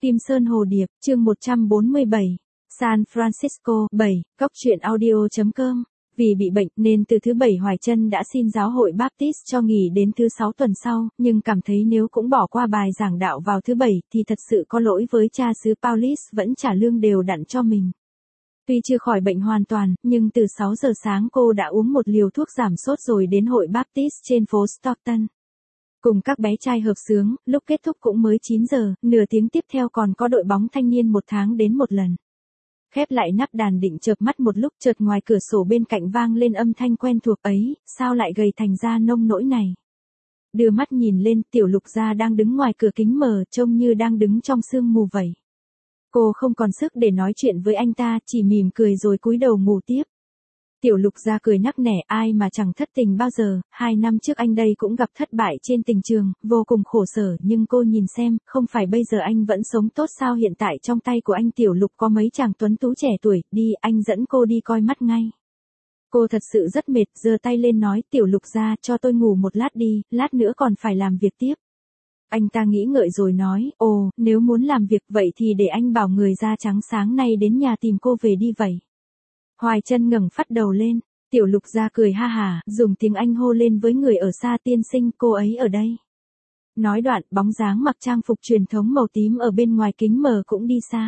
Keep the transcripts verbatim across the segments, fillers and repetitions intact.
Kim Sơn Hồ Điệp, chương một trăm bốn mươi bảy, San Francisco, bảy, góc truyện audio chấm com. Vì bị bệnh nên từ thứ bảy Hoài Trân đã xin giáo hội Baptist cho nghỉ đến thứ sáu tuần sau, nhưng cảm thấy nếu cũng bỏ qua bài giảng đạo vào thứ bảy thì thật sự có lỗi với cha xứ Paulis vẫn trả lương đều đặn cho mình. Tuy chưa khỏi bệnh hoàn toàn, nhưng từ sáu giờ sáng cô đã uống một liều thuốc giảm sốt rồi đến hội Baptist trên phố Stockton. Cùng các bé trai hợp xướng, lúc kết thúc cũng mới chín giờ, nửa tiếng tiếp theo còn có đội bóng thanh niên một tháng đến một lần. Khép lại nắp đàn định chợp mắt một lúc, chợt ngoài cửa sổ bên cạnh vang lên âm thanh quen thuộc ấy, sao lại gầy thành ra nông nỗi này. Đưa mắt nhìn lên, Tiểu Lục Gia đang đứng ngoài cửa kính mờ, trông như đang đứng trong sương mù vậy. Cô không còn sức để nói chuyện với anh ta, chỉ mỉm cười rồi cúi đầu ngủ tiếp. Tiểu Lục Gia cười nắc nẻ, ai mà chẳng thất tình bao giờ, hai năm trước anh đây cũng gặp thất bại trên tình trường, vô cùng khổ sở, nhưng cô nhìn xem, không phải bây giờ anh vẫn sống tốt sao, hiện tại trong tay của anh Tiểu Lục có mấy chàng tuấn tú trẻ tuổi, đi, anh dẫn cô đi coi mắt ngay. Cô thật sự rất mệt, giơ tay lên nói, Tiểu Lục Gia, cho tôi ngủ một lát đi, lát nữa còn phải làm việc tiếp. Anh ta nghĩ ngợi rồi nói, ồ, nếu muốn làm việc vậy thì để anh bảo người da trắng sáng nay đến nhà tìm cô về đi vậy. Hoài Trân ngẩng phát đầu lên, Tiểu Lục Gia cười ha hà, dùng tiếng Anh hô lên với người ở xa, tiên sinh, cô ấy ở đây. Nói đoạn, bóng dáng mặc trang phục truyền thống màu tím ở bên ngoài kính mờ cũng đi xa.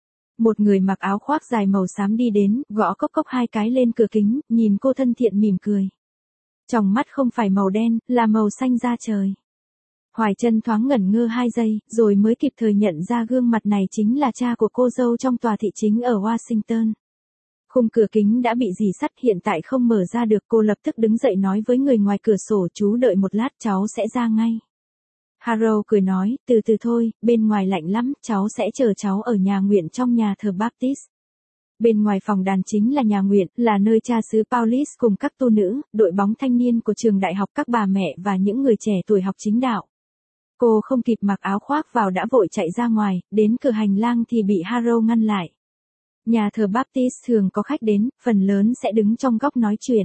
Một người mặc áo khoác dài màu xám đi đến, gõ cốc cốc hai cái lên cửa kính, nhìn cô thân thiện mỉm cười. Trong mắt không phải màu đen, là màu xanh da trời. Hoài Trân thoáng ngẩn ngơ hai giây, rồi mới kịp thời nhận ra gương mặt này chính là cha của cô dâu trong tòa thị chính ở Washington. Khung cửa kính đã bị rỉ sắt, hiện tại không mở ra được, cô lập tức đứng dậy nói với người ngoài cửa sổ, chú đợi một lát, cháu sẽ ra ngay. Harold cười nói, từ từ thôi, bên ngoài lạnh lắm, cháu sẽ chờ cháu ở nhà nguyện trong nhà thờ Baptist. Bên ngoài phòng đàn chính là nhà nguyện, là nơi cha xứ Paulis cùng các tu nữ, đội bóng thanh niên của trường đại học, các bà mẹ và những người trẻ tuổi học chính đạo. Cô không kịp mặc áo khoác vào đã vội chạy ra ngoài, đến cửa hành lang thì bị Harold ngăn lại. Nhà thờ Baptist thường có khách đến, phần lớn sẽ đứng trong góc nói chuyện.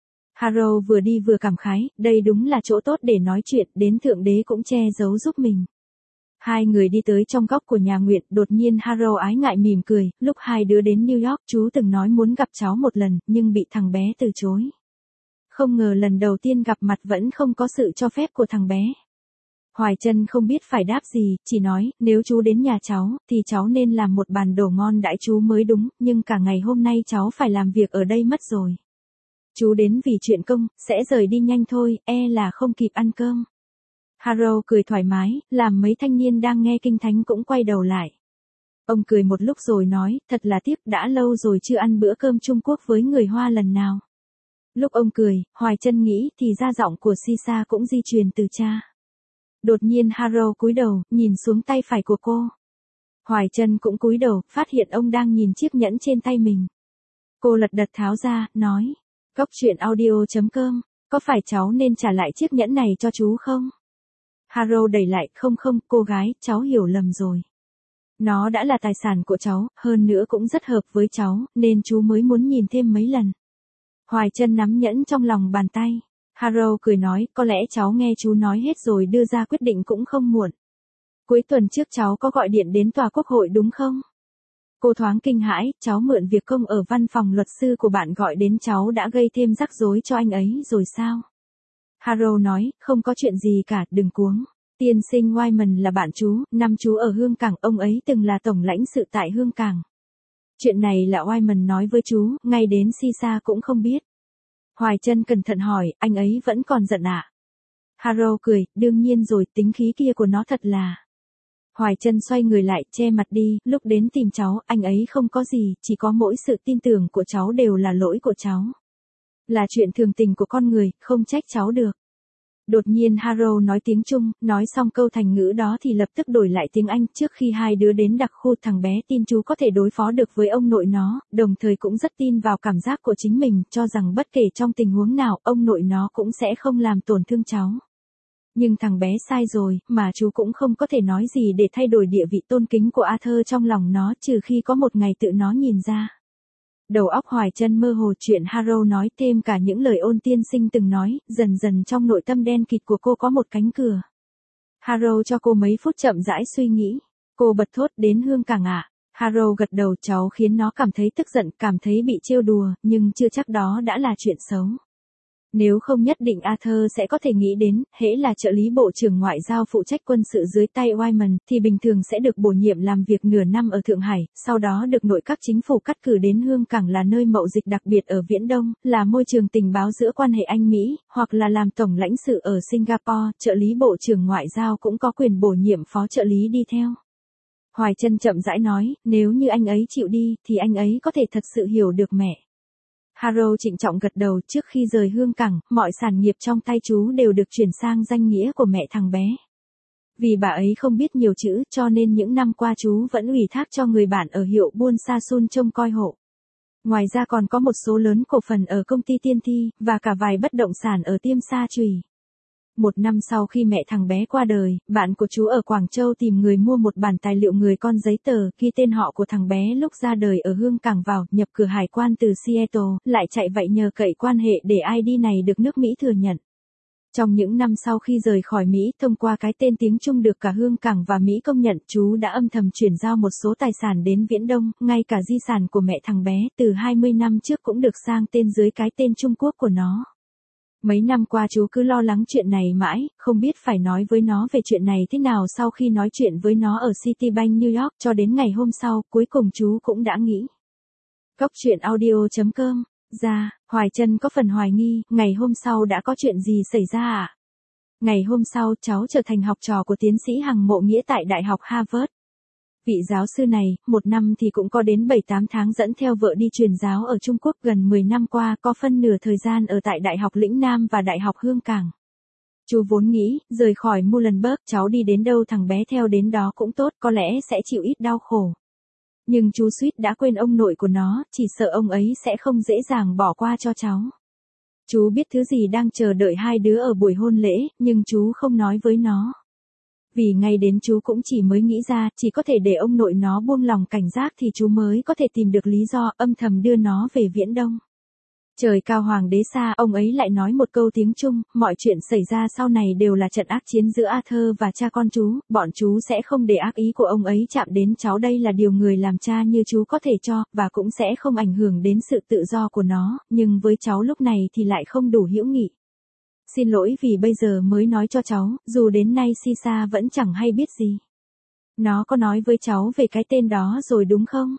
Harold vừa đi vừa cảm khái, đây đúng là chỗ tốt để nói chuyện, đến Thượng Đế cũng che giấu giúp mình. Hai người đi tới trong góc của nhà nguyện, đột nhiên Harold ái ngại mỉm cười, lúc hai đứa đến New York chú từng nói muốn gặp cháu một lần, nhưng bị thằng bé từ chối. Không ngờ lần đầu tiên gặp mặt vẫn không có sự cho phép của thằng bé. Hoài Trân không biết phải đáp gì, chỉ nói, nếu chú đến nhà cháu, thì cháu nên làm một bàn đồ ngon đãi chú mới đúng, nhưng cả ngày hôm nay cháu phải làm việc ở đây mất rồi. Chú đến vì chuyện công, sẽ rời đi nhanh thôi, e là không kịp ăn cơm. Harold cười thoải mái, làm mấy thanh niên đang nghe kinh thánh cũng quay đầu lại. Ông cười một lúc rồi nói, thật là tiếc, đã lâu rồi chưa ăn bữa cơm Trung Quốc với người Hoa lần nào. Lúc ông cười, Hoài Trân nghĩ thì ra giọng của Sisa cũng di truyền từ cha. Đột nhiên Harold cúi đầu, nhìn xuống tay phải của cô. Hoài Trân cũng cúi đầu, phát hiện ông đang nhìn chiếc nhẫn trên tay mình. Cô lật đật tháo ra, nói, góc truyện audio chấm com, có phải cháu nên trả lại chiếc nhẫn này cho chú không? Harold đẩy lại, không không, cô gái, cháu hiểu lầm rồi. Nó đã là tài sản của cháu, hơn nữa cũng rất hợp với cháu, nên chú mới muốn nhìn thêm mấy lần. Hoài Trân nắm nhẫn trong lòng bàn tay. Harold cười nói, có lẽ cháu nghe chú nói hết rồi đưa ra quyết định cũng không muộn. Cuối tuần trước cháu có gọi điện đến tòa quốc hội đúng không? Cô thoáng kinh hãi, cháu mượn việc công ở văn phòng luật sư của bạn gọi đến, cháu đã gây thêm rắc rối cho anh ấy rồi sao? Harold nói, không có chuyện gì cả, đừng cuống. Tiên sinh Wyman là bạn chú, năm chú ở Hương Cảng, ông ấy từng là tổng lãnh sự tại Hương Cảng. Chuyện này là Wyman nói với chú, ngay đến Sisa cũng không biết. Hoài Trân cẩn thận hỏi, anh ấy vẫn còn giận ạ? À? Harold cười, đương nhiên rồi, tính khí kia của nó thật là. Hoài Trân xoay người lại, che mặt đi, lúc đến tìm cháu, anh ấy không có gì, chỉ có mỗi sự tin tưởng của cháu đều là lỗi của cháu. Là chuyện thường tình của con người, không trách cháu được. Đột nhiên Harold nói tiếng Trung, nói xong câu thành ngữ đó thì lập tức đổi lại tiếng Anh. Trước khi hai đứa đến đặc khu, thằng bé tin chú có thể đối phó được với ông nội nó, đồng thời cũng rất tin vào cảm giác của chính mình, cho rằng bất kể trong tình huống nào, ông nội nó cũng sẽ không làm tổn thương cháu. Nhưng thằng bé sai rồi, mà chú cũng không có thể nói gì để thay đổi địa vị tôn kính của Arthur trong lòng nó, trừ khi có một ngày tự nó nhìn ra. Đầu óc Hoài Trân mơ hồ, chuyện Harold nói thêm cả những lời Ôn tiên sinh từng nói, dần dần trong nội tâm đen kịt của cô có một cánh cửa. Harold cho cô mấy phút chậm rãi suy nghĩ. Cô bật thốt đến Hương Cảng ạ. À? Harrow gật đầu, cháu khiến nó cảm thấy tức giận, cảm thấy bị trêu đùa, nhưng chưa chắc đó đã là chuyện xấu. Nếu không nhất định Arthur sẽ có thể nghĩ đến, hễ là trợ lý bộ trưởng ngoại giao phụ trách quân sự dưới tay Wyman, thì bình thường sẽ được bổ nhiệm làm việc nửa năm ở Thượng Hải, sau đó được nội các chính phủ cắt cử đến Hương Cảng là nơi mậu dịch đặc biệt ở Viễn Đông, là môi trường tình báo giữa quan hệ Anh-Mỹ, hoặc là làm tổng lãnh sự ở Singapore, trợ lý bộ trưởng ngoại giao cũng có quyền bổ nhiệm phó trợ lý đi theo. Hoài Trân chậm rãi nói, nếu như anh ấy chịu đi, thì anh ấy có thể thật sự hiểu được mẹ. Harrow trịnh trọng gật đầu, trước khi rời Hương Cảng, mọi sản nghiệp trong tay chú đều được chuyển sang danh nghĩa của mẹ thằng bé. Vì bà ấy không biết nhiều chữ, cho nên những năm qua chú vẫn ủy thác cho người bạn ở hiệu Buôn Sa Sun trông coi hộ. Ngoài ra còn có một số lớn cổ phần ở công ty Tiên Thi, và cả vài bất động sản ở Tiêm Sa Chùy. Một năm sau khi mẹ thằng bé qua đời, bạn của chú ở Quảng Châu tìm người mua một bản tài liệu người con giấy tờ ghi tên họ của thằng bé lúc ra đời ở Hương Cảng vào, nhập cửa hải quan từ Seattle, lại chạy vậy nhờ cậy quan hệ để i đê này được nước Mỹ thừa nhận. Trong những năm sau khi rời khỏi Mỹ, thông qua cái tên tiếng Trung được cả Hương Cảng và Mỹ công nhận, chú đã âm thầm chuyển giao một số tài sản đến Viễn Đông, ngay cả di sản của mẹ thằng bé từ hai mươi năm trước cũng được sang tên dưới cái tên Trung Quốc của nó. Mấy năm qua chú cứ lo lắng chuyện này mãi, không biết phải nói với nó về chuyện này thế nào sau khi nói chuyện với nó ở Citibank New York, cho đến ngày hôm sau, cuối cùng chú cũng đã nghĩ. Góc truyện audio chấm com, ra, Hoài Trân có phần hoài nghi, ngày hôm sau đã có chuyện gì xảy ra à? Ngày hôm sau, cháu trở thành học trò của tiến sĩ Hằng Mộ Nghĩa tại Đại học Harvard. Vị giáo sư này, một năm thì cũng có đến bảy tám tháng dẫn theo vợ đi truyền giáo ở Trung Quốc, gần mười năm qua có phân nửa thời gian ở tại Đại học Lĩnh Nam và Đại học Hương Cảng. Chú vốn nghĩ, rời khỏi Muhlenberg, cháu đi đến đâu thằng bé theo đến đó cũng tốt, có lẽ sẽ chịu ít đau khổ. Nhưng chú suýt đã quên ông nội của nó, chỉ sợ ông ấy sẽ không dễ dàng bỏ qua cho cháu. Chú biết thứ gì đang chờ đợi hai đứa ở buổi hôn lễ, nhưng chú không nói với nó. Vì ngay đến chú cũng chỉ mới nghĩ ra, chỉ có thể để ông nội nó buông lòng cảnh giác thì chú mới có thể tìm được lý do âm thầm đưa nó về Viễn Đông. Trời cao hoàng đế xa, ông ấy lại nói một câu tiếng Trung, mọi chuyện xảy ra sau này đều là trận ác chiến giữa Arthur và cha con chú, bọn chú sẽ không để ác ý của ông ấy chạm đến cháu, đây là điều người làm cha như chú có thể cho, và cũng sẽ không ảnh hưởng đến sự tự do của nó, nhưng với cháu lúc này thì lại không đủ hữu nghị. Xin lỗi vì bây giờ mới nói cho cháu, dù đến nay Sisa vẫn chẳng hay biết gì. Nó có nói với cháu về cái tên đó rồi đúng không?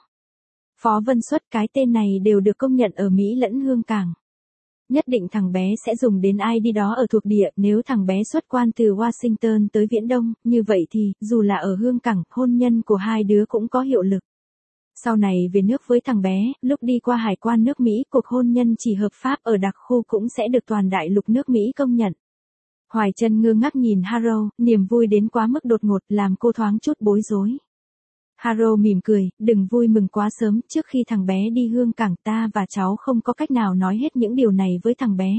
Phó Vân Xuất, cái tên này đều được công nhận ở Mỹ lẫn Hương Cảng. Nhất định thằng bé sẽ dùng đến i đê đó ở thuộc địa, nếu thằng bé xuất quan từ Washington tới Viễn Đông, như vậy thì, dù là ở Hương Cảng, hôn nhân của hai đứa cũng có hiệu lực. Sau này về nước với thằng bé, lúc đi qua hải quan nước Mỹ, cuộc hôn nhân chỉ hợp pháp ở đặc khu cũng sẽ được toàn đại lục nước Mỹ công nhận. Hoài Trân ngơ ngác nhìn Harrow, niềm vui đến quá mức đột ngột làm cô thoáng chút bối rối. Harrow mỉm cười, đừng vui mừng quá sớm, trước khi thằng bé đi Hương Cảng ta và cháu không có cách nào nói hết những điều này với thằng bé.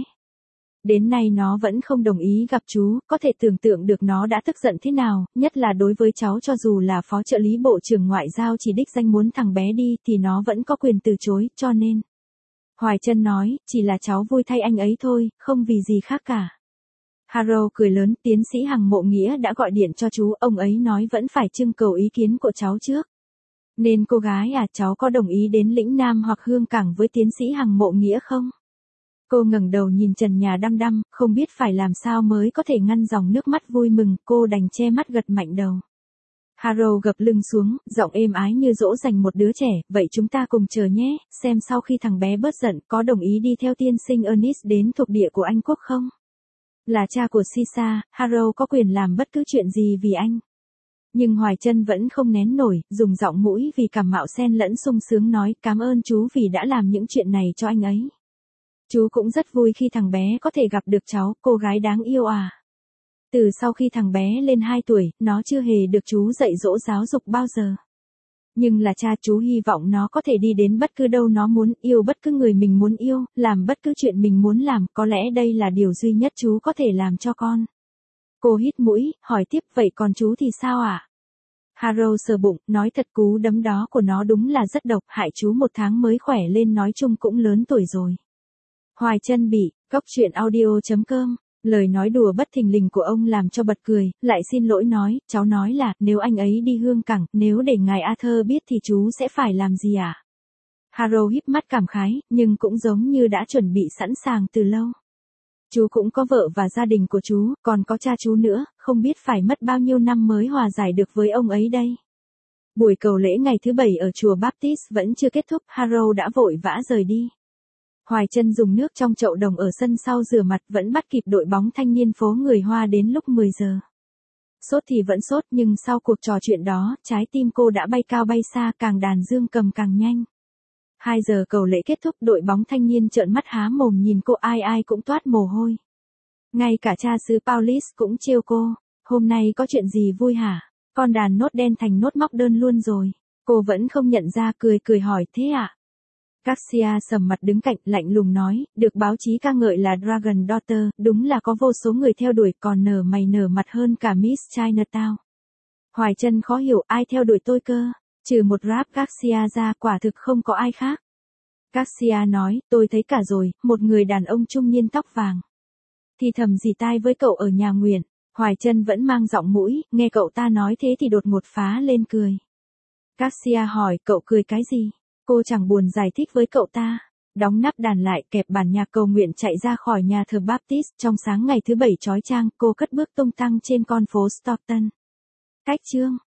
Đến nay nó vẫn không đồng ý gặp chú, có thể tưởng tượng được nó đã tức giận thế nào, nhất là đối với cháu, cho dù là phó trợ lý bộ trưởng ngoại giao chỉ đích danh muốn thằng bé đi thì nó vẫn có quyền từ chối, cho nên. Hoài Trân nói, chỉ là cháu vui thay anh ấy thôi, không vì gì khác cả. Harrow cười lớn, tiến sĩ Hằng Mộ Nghĩa đã gọi điện cho chú, ông ấy nói vẫn phải trưng cầu ý kiến của cháu trước. Nên cô gái à, cháu có đồng ý đến Lĩnh Nam hoặc Hương Cảng với tiến sĩ Hằng Mộ Nghĩa không? Cô ngẩng đầu nhìn trần nhà đăm đăm, không biết phải làm sao mới có thể ngăn dòng nước mắt vui mừng, cô đành che mắt gật mạnh đầu. Harrow gập lưng xuống, giọng êm ái như dỗ dành một đứa trẻ, vậy chúng ta cùng chờ nhé, xem sau khi thằng bé bớt giận, có đồng ý đi theo tiên sinh Ernest đến thuộc địa của Anh Quốc không? Là cha của Sisa, Harrow có quyền làm bất cứ chuyện gì vì anh. Nhưng Hoài Trân vẫn không nén nổi, dùng giọng mũi vì cảm mạo xen lẫn sung sướng nói, cảm ơn chú vì đã làm những chuyện này cho anh ấy. Chú cũng rất vui khi thằng bé có thể gặp được cháu, cô gái đáng yêu à. Từ sau khi thằng bé lên hai tuổi, nó chưa hề được chú dạy dỗ giáo dục bao giờ. Nhưng là cha, chú hy vọng nó có thể đi đến bất cứ đâu nó muốn, yêu bất cứ người mình muốn yêu, làm bất cứ chuyện mình muốn làm, có lẽ đây là điều duy nhất chú có thể làm cho con. Cô hít mũi, hỏi tiếp, vậy còn chú thì sao ạ? À? Harrow sờ bụng, nói thật, cú đấm đó của nó đúng là rất độc, hại chú một tháng mới khỏe lên, nói chung cũng lớn tuổi rồi. Hoài Trân bị, góc truyện audio chấm com Lời nói đùa bất thình lình của ông làm cho bật cười, lại xin lỗi nói, cháu nói là, nếu anh ấy đi hương cảng, nếu để ngài Arthur biết thì chú sẽ phải làm gì ạ? À? Harrow híp mắt cảm khái, nhưng cũng giống như đã chuẩn bị sẵn sàng từ lâu. Chú cũng có vợ và gia đình của chú, còn có cha chú nữa, không biết phải mất bao nhiêu năm mới hòa giải được với ông ấy đây. Buổi cầu lễ ngày thứ bảy ở chùa Baptist vẫn chưa kết thúc, Harrow đã vội vã rời đi. Hoài Trân dùng nước trong chậu đồng ở sân sau rửa mặt, vẫn bắt kịp đội bóng thanh niên phố người Hoa đến lúc mười giờ. Sốt thì vẫn sốt, nhưng sau cuộc trò chuyện đó, trái tim cô đã bay cao bay xa, càng đàn dương cầm càng nhanh. Hai giờ cầu lễ kết thúc, đội bóng thanh niên trợn mắt há mồm nhìn cô, ai ai cũng toát mồ hôi. Ngay cả cha xứ Paulis cũng trêu cô, hôm nay có chuyện gì vui hả? Con đàn nốt đen thành nốt móc đơn luôn rồi. Cô vẫn không nhận ra, cười cười hỏi, thế ạ? À? Garcia sầm mặt đứng cạnh, lạnh lùng nói, được báo chí ca ngợi là Dragon Daughter, đúng là có vô số người theo đuổi, còn nở mày nở mặt hơn cả Miss Chinatown. Hoài Trân khó hiểu, ai theo đuổi tôi cơ? Trừ một rap Garcia ra, quả thực không có ai khác. Garcia nói, tôi thấy cả rồi, một người đàn ông trung niên tóc vàng. Thì thầm gì tai với cậu ở nhà nguyện. Hoài Trân vẫn mang giọng mũi, nghe cậu ta nói thế thì đột ngột phá lên cười. Garcia hỏi, cậu cười cái gì? Cô chẳng buồn giải thích với cậu ta. Đóng nắp đàn lại, kẹp bản nhạc cầu nguyện, chạy ra khỏi nhà thờ Baptist. Trong sáng ngày thứ bảy chói chang, cô cất bước tung tăng trên con phố Stockton. Cách chương